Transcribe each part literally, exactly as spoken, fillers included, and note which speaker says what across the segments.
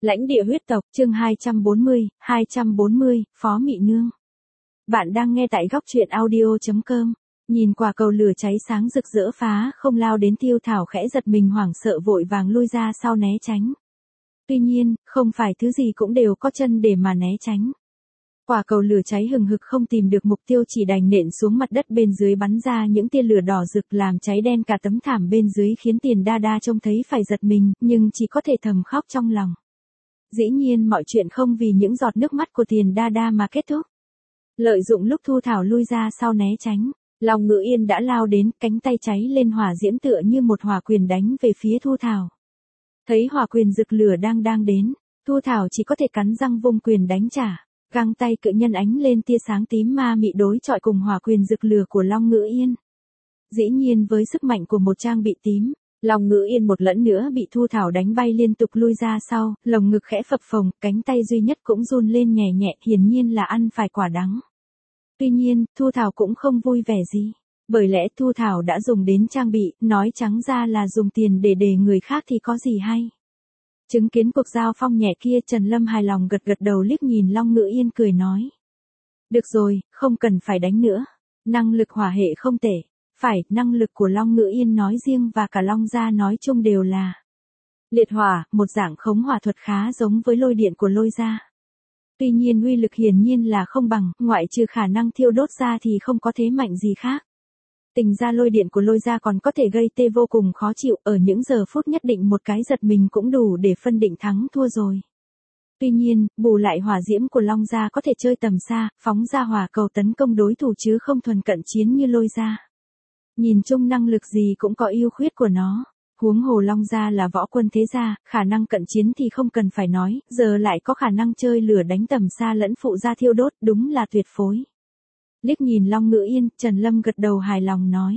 Speaker 1: Lãnh địa huyết tộc, chương hai trăm bốn mươi, hai trăm bốn mươi, Phó Mị Nương. Bạn đang nghe tại góc truyện audio chấm com. Nhìn quả cầu lửa cháy sáng rực rỡ phá không lao đến Tiêu Thảo khẽ giật mình hoảng sợ vội vàng lui ra sau né tránh. Tuy nhiên, không phải thứ gì cũng đều có chân để mà né tránh. Quả cầu lửa cháy hừng hực không tìm được mục tiêu chỉ đành nện xuống mặt đất bên dưới bắn ra những tia lửa đỏ rực làm cháy đen cả tấm thảm bên dưới khiến Tiền Đa Đa trông thấy phải giật mình, nhưng chỉ có thể thầm khóc trong lòng. Dĩ nhiên mọi chuyện không vì những giọt nước mắt của Tiền Đa Đa mà kết thúc. Lợi dụng lúc Thu Thảo lui ra sau né tránh, Long Ngữ Yên đã lao đến, cánh tay cháy lên hỏa diễm tựa như một hỏa quyền đánh về phía Thu Thảo. Thấy hỏa quyền rực lửa đang đang đến, Thu Thảo chỉ có thể cắn răng vung quyền đánh trả. Găng tay cự nhân ánh lên tia sáng tím ma mị đối chọi cùng hỏa quyền rực lửa của Long Ngữ Yên. Dĩ nhiên với sức mạnh của một trang bị tím, Long Ngữ Yên một lẫn nữa bị Thu Thảo đánh bay liên tục lui ra sau, lồng ngực khẽ phập phồng, cánh tay duy nhất cũng run lên nhẹ nhẹ, hiển nhiên là ăn phải quả đắng. Tuy nhiên, Thu Thảo cũng không vui vẻ gì, bởi lẽ Thu Thảo đã dùng đến trang bị, nói trắng ra là dùng tiền để để người khác thì có gì hay. Chứng kiến cuộc giao phong nhẹ kia, Trần Lâm hài lòng gật gật đầu liếc nhìn Long Ngữ Yên cười nói. Được rồi, không cần phải đánh nữa. Năng lực hỏa hệ không tệ. Phải, năng lực của Long Ngữ Yên nói riêng và cả Long gia nói chung đều là liệt hỏa, một dạng khống hỏa thuật khá giống với lôi điện của lôi gia. Tuy nhiên uy lực hiển nhiên là không bằng, ngoại trừ khả năng thiêu đốt ra thì không có thế mạnh gì khác. Tình ra lôi điện của lôi ra còn có thể gây tê vô cùng khó chịu, ở những giờ phút nhất định một cái giật mình cũng đủ để phân định thắng thua rồi. Tuy nhiên, bù lại hỏa diễm của Long gia có thể chơi tầm xa, phóng ra hỏa cầu tấn công đối thủ chứ không thuần cận chiến như lôi ra. Nhìn chung năng lực gì cũng có ưu khuyết của nó. Huống hồ Long gia là võ quân thế gia, khả năng cận chiến thì không cần phải nói, giờ lại có khả năng chơi lửa đánh tầm xa lẫn phụ gia thiêu đốt, đúng là tuyệt phối. Liếc nhìn Long Ngữ Yên, Trần Lâm gật đầu hài lòng nói.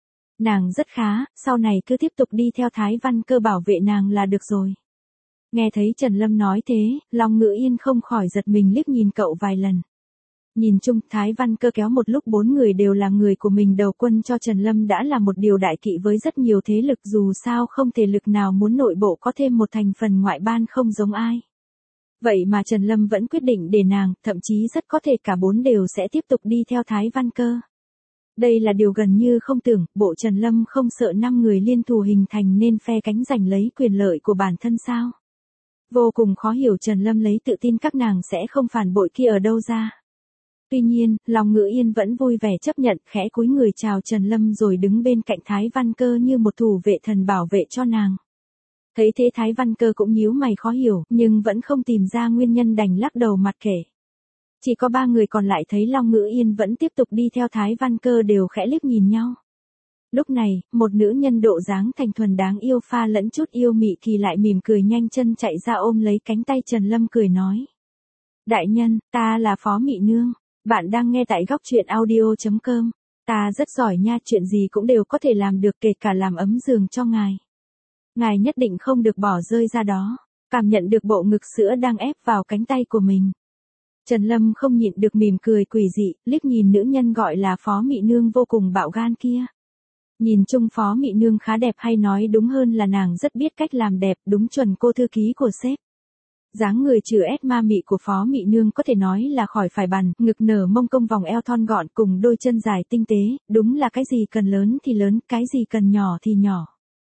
Speaker 1: Nàng rất khá, sau này cứ tiếp tục đi theo Thái Văn Cơ bảo vệ nàng là được rồi. Nghe thấy Trần Lâm nói thế, Long Ngữ Yên không khỏi giật mình liếc nhìn cậu vài lần. Nhìn chung, Thái Văn Cơ kéo một lúc bốn người đều là người của mình đầu quân cho Trần Lâm đã là một điều đại kỵ với rất nhiều thế lực, dù sao không thể lực nào muốn nội bộ có thêm một thành phần ngoại ban không giống ai. Vậy mà Trần Lâm vẫn quyết định để nàng, thậm chí rất có thể cả bốn đều sẽ tiếp tục đi theo Thái Văn Cơ. Đây là điều gần như không tưởng, bộ Trần Lâm không sợ năm người liên thủ hình thành nên phe cánh giành lấy quyền lợi của bản thân sao? Vô cùng khó hiểu Trần Lâm lấy tự tin các nàng sẽ không phản bội kia ở đâu ra. Tuy nhiên, Long Ngữ Yên vẫn vui vẻ chấp nhận, khẽ cúi người chào Trần Lâm rồi đứng bên cạnh Thái Văn Cơ như một thủ vệ thần bảo vệ cho nàng. Thấy thế Thái Văn Cơ cũng nhíu mày khó hiểu, nhưng vẫn không tìm ra nguyên nhân đành lắc đầu mặc kệ. Chỉ có ba người còn lại thấy Long Ngữ Yên vẫn tiếp tục đi theo Thái Văn Cơ đều khẽ liếc nhìn nhau. Lúc này, một nữ nhân độ dáng thành thuần đáng yêu pha lẫn chút yêu mị kỳ lại mỉm cười nhanh chân chạy ra ôm lấy cánh tay Trần Lâm cười nói. Đại nhân, ta là Phó Mị Nương, bạn đang nghe tại góc truyện audio chấm com. Ta rất giỏi nha, chuyện gì cũng đều có thể làm được, kể cả làm ấm giường cho ngài. Ngài nhất định không được bỏ rơi ra đó. Cảm nhận được bộ ngực sữa đang ép vào cánh tay của mình. Trần Lâm không nhịn được mỉm cười quỷ dị, liếc nhìn nữ nhân gọi là Phó Mị Nương vô cùng bạo gan kia. Nhìn chung Phó Mị Nương khá đẹp, hay nói đúng hơn là nàng rất biết cách làm đẹp, đúng chuẩn cô thư ký của sếp. Dáng người trừ ép ma mị của Phó Mị Nương có thể nói là khỏi phải bàn, ngực nở mông cong vòng eo thon gọn cùng đôi chân dài tinh tế, đúng là cái gì cần lớn thì lớn, cái gì cần nhỏ thì nhỏ.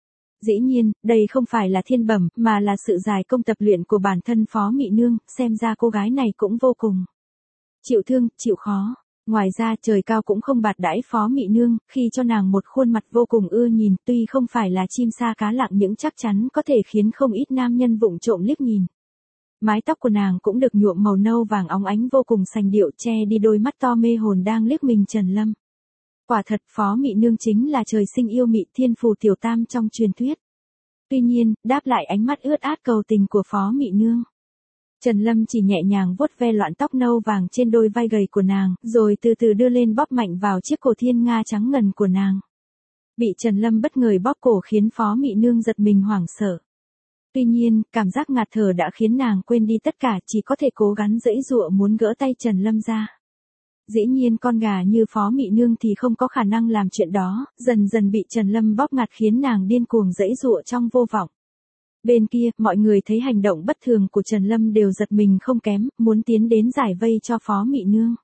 Speaker 1: Dĩ nhiên, đây không phải là thiên bẩm, mà là sự dài công tập luyện của bản thân Phó Mị Nương, xem ra cô gái này cũng vô cùng chịu thương, chịu khó. Ngoài ra trời cao cũng không bạt đãi Phó Mị Nương, khi cho nàng một khuôn mặt vô cùng ưa nhìn, tuy không phải là chim sa cá lặng nhưng chắc chắn có thể khiến không ít nam nhân vụng trộm liếc nhìn. Mái tóc của nàng cũng được nhuộm màu nâu vàng óng ánh vô cùng sành điệu, che đi đôi mắt to mê hồn đang liếc mình Trần Lâm. Quả thật Phó Mị Nương chính là trời sinh yêu mị, thiên phù tiểu tam trong truyền thuyết. Tuy nhiên, đáp lại ánh mắt ướt át cầu tình của Phó Mị Nương, Trần Lâm chỉ nhẹ nhàng vuốt ve loạn tóc nâu vàng trên đôi vai gầy của nàng, rồi từ từ đưa lên bóp mạnh vào chiếc cổ thiên nga trắng ngần của nàng. Bị Trần Lâm bất ngờ bóp cổ khiến Phó Mị Nương giật mình hoảng sợ. Tuy nhiên, cảm giác ngạt thở đã khiến nàng quên đi tất cả, chỉ có thể cố gắng giãy giụa muốn gỡ tay Trần Lâm ra. Dĩ nhiên con gà như Phó Mị Nương thì không có khả năng làm chuyện đó, dần dần bị Trần Lâm bóp ngặt khiến nàng điên cuồng giãy giụa trong vô vọng. Bên kia, mọi người thấy hành động bất thường của Trần Lâm đều giật mình không kém, muốn tiến đến giải vây cho Phó Mị Nương.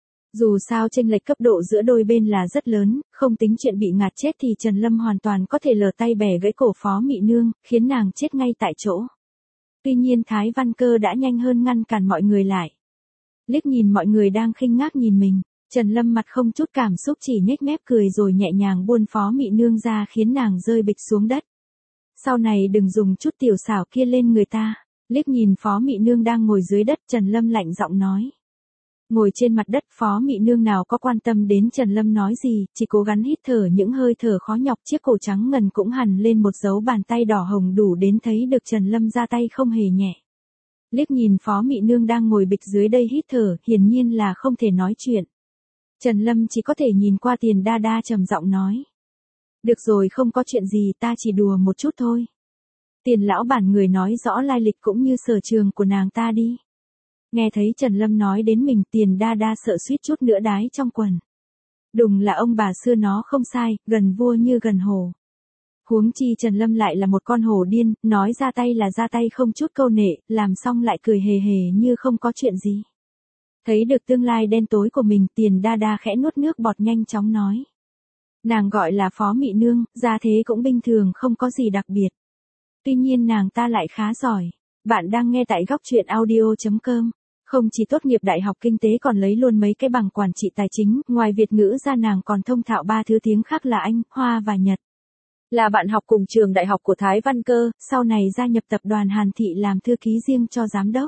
Speaker 1: Dù sao chênh lệch cấp độ giữa đôi bên là rất lớn, không tính chuyện bị ngạt chết thì Trần Lâm hoàn toàn có thể lờ tay bẻ gãy cổ Phó Mị Nương, khiến nàng chết ngay tại chỗ. Tuy nhiên Thái Văn Cơ đã nhanh hơn ngăn cản mọi người lại. Liếc nhìn mọi người đang khinh ngác nhìn mình, Trần Lâm mặt không chút cảm xúc chỉ nhếch mép cười rồi nhẹ nhàng buôn Phó Mị Nương ra khiến nàng rơi bịch xuống đất. Sau này đừng dùng chút tiểu xảo kia lên người ta. Liếc nhìn Phó Mị Nương đang ngồi dưới đất, Trần Lâm lạnh giọng nói. Ngồi trên mặt đất, Phó Mị Nương nào có quan tâm đến Trần Lâm nói gì, chỉ cố gắng hít thở những hơi thở khó nhọc, chiếc cổ trắng ngần cũng hằn lên một dấu bàn tay đỏ hồng đủ đến thấy được Trần Lâm ra tay không hề nhẹ. Liếc nhìn Phó Mị Nương đang ngồi bịch dưới đây hít thở, hiển nhiên là không thể nói chuyện. Trần Lâm chỉ có thể nhìn qua Tiền Đa Đa trầm giọng nói. Được rồi, không có chuyện gì, ta chỉ đùa một chút thôi. Tiền lão bản người nói rõ lai lịch cũng như sở trường của nàng ta đi. Nghe thấy Trần Lâm nói đến mình, Tiền Đa Đa sợ suýt chút nữa đái trong quần. Đùng là ông bà xưa nó không sai, gần vua như gần hổ. Huống chi Trần Lâm lại là một con hổ điên, nói ra tay là ra tay không chút câu nệ, làm xong lại cười hề hề như không có chuyện gì. Thấy được tương lai đen tối của mình, Tiền Đa Đa khẽ nuốt nước bọt nhanh chóng nói. Nàng gọi là Phó Mị Nương, ra thế cũng bình thường không có gì đặc biệt. Tuy nhiên nàng ta lại khá giỏi. Bạn đang nghe tại góc truyện audio chấm com. Không chỉ tốt nghiệp đại học kinh tế còn lấy luôn mấy cái bằng quản trị tài chính, ngoài Việt ngữ ra nàng còn thông thạo ba thứ tiếng khác là Anh, Hoa và Nhật. Là bạn học cùng trường đại học của Thái Văn Cơ, sau này gia nhập tập đoàn Hàn Thị làm thư ký riêng cho giám đốc.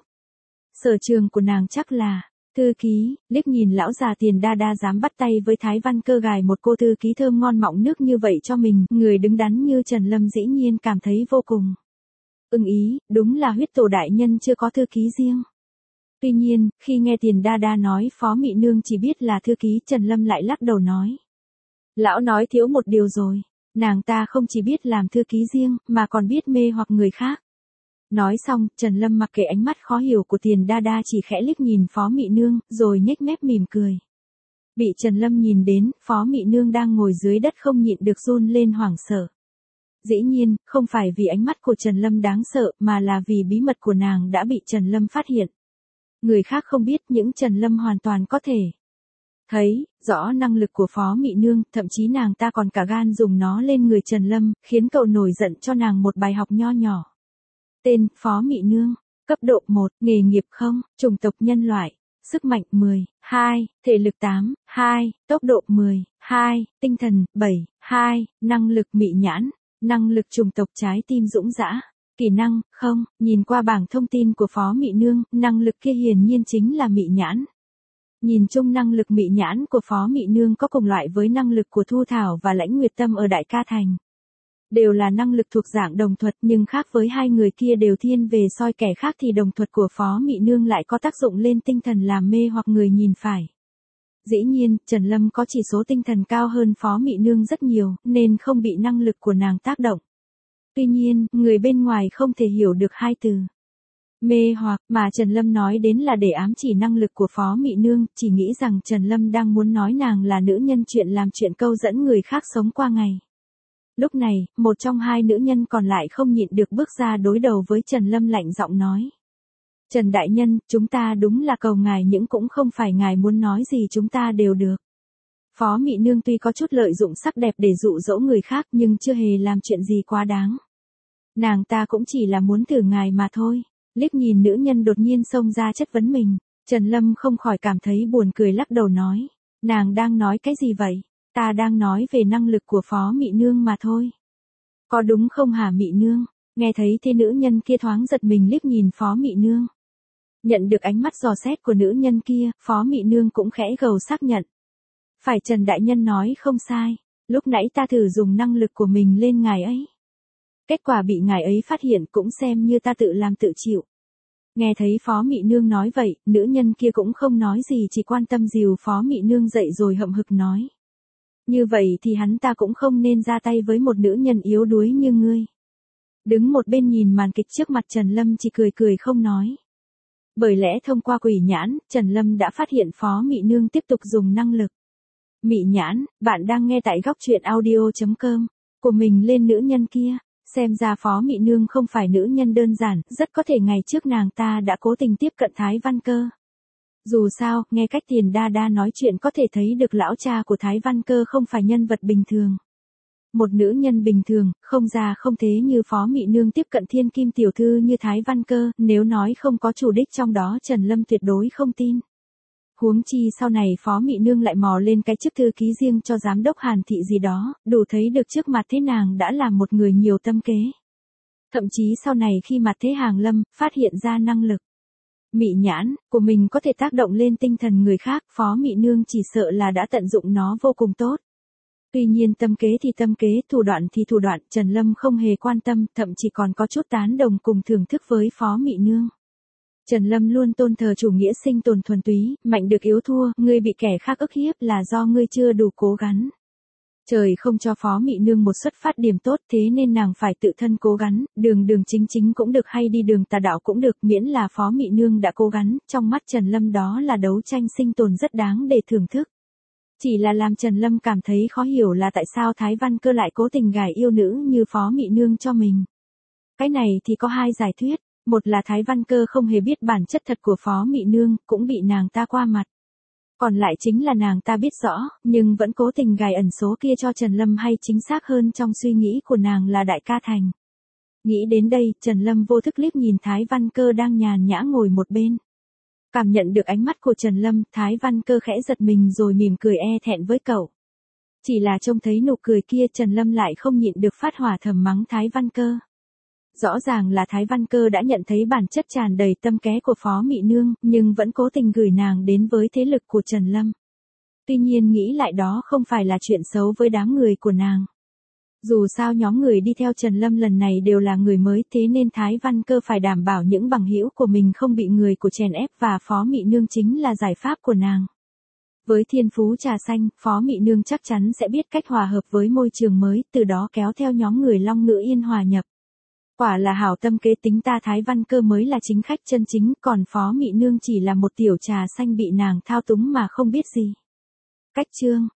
Speaker 1: Sở trường của nàng chắc là thư ký. Liếc nhìn lão già Tiền Đa Đa dám bắt tay với Thái Văn Cơ gài một cô thư ký thơm ngon mọng nước như vậy cho mình, người đứng đắn như Trần Lâm dĩ nhiên cảm thấy vô cùng ưng ý, đúng là huyết tổ đại nhân chưa có thư ký riêng. Tuy nhiên, khi nghe Tiền Đa Đa nói Phó Mị Nương chỉ biết là thư ký, Trần Lâm lại lắc đầu nói. Lão nói thiếu một điều rồi, nàng ta không chỉ biết làm thư ký riêng, mà còn biết mê hoặc người khác. Nói xong, Trần Lâm mặc kệ ánh mắt khó hiểu của Tiền Đa Đa chỉ khẽ liếc nhìn Phó Mị Nương, rồi nhếch mép mỉm cười. Bị Trần Lâm nhìn đến, Phó Mị Nương đang ngồi dưới đất không nhịn được run lên hoảng sợ. Dĩ nhiên, không phải vì ánh mắt của Trần Lâm đáng sợ, mà là vì bí mật của nàng đã bị Trần Lâm phát hiện. Người khác không biết, những Trần Lâm hoàn toàn có thể thấy rõ năng lực của Phó Mị Nương, thậm chí nàng ta còn cả gan dùng nó lên người Trần Lâm, khiến cậu nổi giận cho nàng một bài học nho nhỏ. Tên, Phó Mị Nương, cấp độ một, nghề nghiệp không, chủng tộc nhân loại, sức mạnh mười, hai, thể lực tám, hai, tốc độ mười, hai, tinh thần bảy, hai, năng lực mị nhãn, năng lực chủng tộc trái tim dũng dã, kỹ năng, không. Nhìn qua bảng thông tin của Phó Mị Nương, năng lực kia hiển nhiên chính là mị nhãn. Nhìn chung năng lực mị nhãn của Phó Mị Nương có cùng loại với năng lực của Thu Thảo và Lãnh Nguyệt Tâm ở Đại Ca Thành. Đều là năng lực thuộc dạng đồng thuật, nhưng khác với hai người kia đều thiên về soi kẻ khác thì đồng thuật của Phó Mị Nương lại có tác dụng lên tinh thần làm mê hoặc người nhìn phải. Dĩ nhiên, Trần Lâm có chỉ số tinh thần cao hơn Phó Mị Nương rất nhiều, nên không bị năng lực của nàng tác động. Tuy nhiên, người bên ngoài không thể hiểu được hai từ mê hoặc mà Trần Lâm nói đến là để ám chỉ năng lực của Phó Mị Nương, chỉ nghĩ rằng Trần Lâm đang muốn nói nàng là nữ nhân chuyện làm chuyện câu dẫn người khác sống qua ngày. Lúc này, một trong hai nữ nhân còn lại không nhịn được bước ra đối đầu với Trần Lâm lạnh giọng nói. Trần Đại Nhân, chúng ta đúng là cầu ngài nhưng cũng không phải ngài muốn nói gì chúng ta đều được. Phó Mị Nương tuy có chút lợi dụng sắc đẹp để dụ dỗ người khác nhưng chưa hề làm chuyện gì quá đáng. Nàng ta cũng chỉ là muốn thử ngài mà thôi. Liếc nhìn nữ nhân đột nhiên xông ra chất vấn mình, Trần Lâm không khỏi cảm thấy buồn cười lắc đầu nói. Nàng đang nói cái gì vậy? Ta đang nói về năng lực của Phó Mị Nương mà thôi. Có đúng không hả Mị Nương? Nghe thấy thế nữ nhân kia thoáng giật mình liếc nhìn Phó Mị Nương. Nhận được ánh mắt dò xét của nữ nhân kia, Phó Mị Nương cũng khẽ gầu xác nhận. Phải, Trần Đại Nhân nói không sai, lúc nãy ta thử dùng năng lực của mình lên ngài ấy. Kết quả bị ngài ấy phát hiện cũng xem như ta tự làm tự chịu. Nghe thấy Phó Mị Nương nói vậy, nữ nhân kia cũng không nói gì chỉ quan tâm dìu Phó Mị Nương dậy rồi hậm hực nói. Như vậy thì hắn ta cũng không nên ra tay với một nữ nhân yếu đuối như ngươi. Đứng một bên nhìn màn kịch trước mặt Trần Lâm chỉ cười cười không nói. Bởi lẽ thông qua quỷ nhãn, Trần Lâm đã phát hiện Phó Mị Nương tiếp tục dùng năng lực mị nhãn. Bạn đang nghe tại góc truyện audio chấm com của mình lên nữ nhân kia. Xem ra Phó Mị Nương không phải nữ nhân đơn giản, rất có thể ngày trước nàng ta đã cố tình tiếp cận Thái Văn Cơ. Dù sao, nghe cách Tiền Đa Đa nói chuyện có thể thấy được lão cha của Thái Văn Cơ không phải nhân vật bình thường. Một nữ nhân bình thường, không già không thế như Phó Mị Nương tiếp cận thiên kim tiểu thư như Thái Văn Cơ, nếu nói không có chủ đích trong đó Trần Lâm tuyệt đối không tin. Huống chi sau này Phó Mị Nương lại mò lên cái chức thư ký riêng cho giám đốc Hàn Thị gì đó, đủ thấy được trước mặt thế nàng đã là một người nhiều tâm kế. Thậm chí sau này khi mặt thế Hàng Lâm, phát hiện ra năng lực mị nhãn của mình có thể tác động lên tinh thần người khác, Phó Mị Nương chỉ sợ là đã tận dụng nó vô cùng tốt. Tuy nhiên tâm kế thì tâm kế, thủ đoạn thì thủ đoạn, Trần Lâm không hề quan tâm, thậm chí còn có chút tán đồng cùng thưởng thức với Phó Mị Nương. Trần Lâm luôn tôn thờ chủ nghĩa sinh tồn thuần túy, mạnh được yếu thua, ngươi bị kẻ khác ức hiếp là do ngươi chưa đủ cố gắng. Trời không cho Phó Mị Nương một xuất phát điểm tốt, thế nên nàng phải tự thân cố gắng, đường đường chính chính cũng được hay đi đường tà đạo cũng được, miễn là Phó Mị Nương đã cố gắng, trong mắt Trần Lâm đó là đấu tranh sinh tồn rất đáng để thưởng thức. Chỉ là làm Trần Lâm cảm thấy khó hiểu là tại sao Thái Văn Cơ lại cố tình gài yêu nữ như Phó Mị Nương cho mình. Cái này thì có hai giải thuyết, một là Thái Văn Cơ không hề biết bản chất thật của Phó Mị Nương, cũng bị nàng ta qua mặt. Còn lại chính là nàng ta biết rõ, nhưng vẫn cố tình gài ẩn số kia cho Trần Lâm, hay chính xác hơn trong suy nghĩ của nàng là Đại ca Thành. Nghĩ đến đây, Trần Lâm vô thức liếc nhìn Thái Văn Cơ đang nhàn nhã ngồi một bên. Cảm nhận được ánh mắt của Trần Lâm, Thái Văn Cơ khẽ giật mình rồi mỉm cười e thẹn với cậu. Chỉ là trông thấy nụ cười kia Trần Lâm lại không nhịn được phát hỏa thầm mắng Thái Văn Cơ. Rõ ràng là Thái Văn Cơ đã nhận thấy bản chất tràn đầy tâm kế của Phó Mị Nương, nhưng vẫn cố tình gửi nàng đến với thế lực của Trần Lâm. Tuy nhiên nghĩ lại đó không phải là chuyện xấu với đám người của nàng. Dù sao nhóm người đi theo Trần Lâm lần này đều là người mới, thế nên Thái Văn Cơ phải đảm bảo những bằng hữu của mình không bị người của chèn ép, và Phó Mị Nương chính là giải pháp của nàng. Với thiên phú trà xanh, Phó Mị Nương chắc chắn sẽ biết cách hòa hợp với môi trường mới, từ đó kéo theo nhóm người Long Ngữ Yên hòa nhập. Quả là hảo tâm kế tính ta, Thái Văn Cơ mới là chính khách chân chính, còn Phó Mị Nương chỉ là một tiểu trà xanh bị nàng thao túng mà không biết gì. Cách chương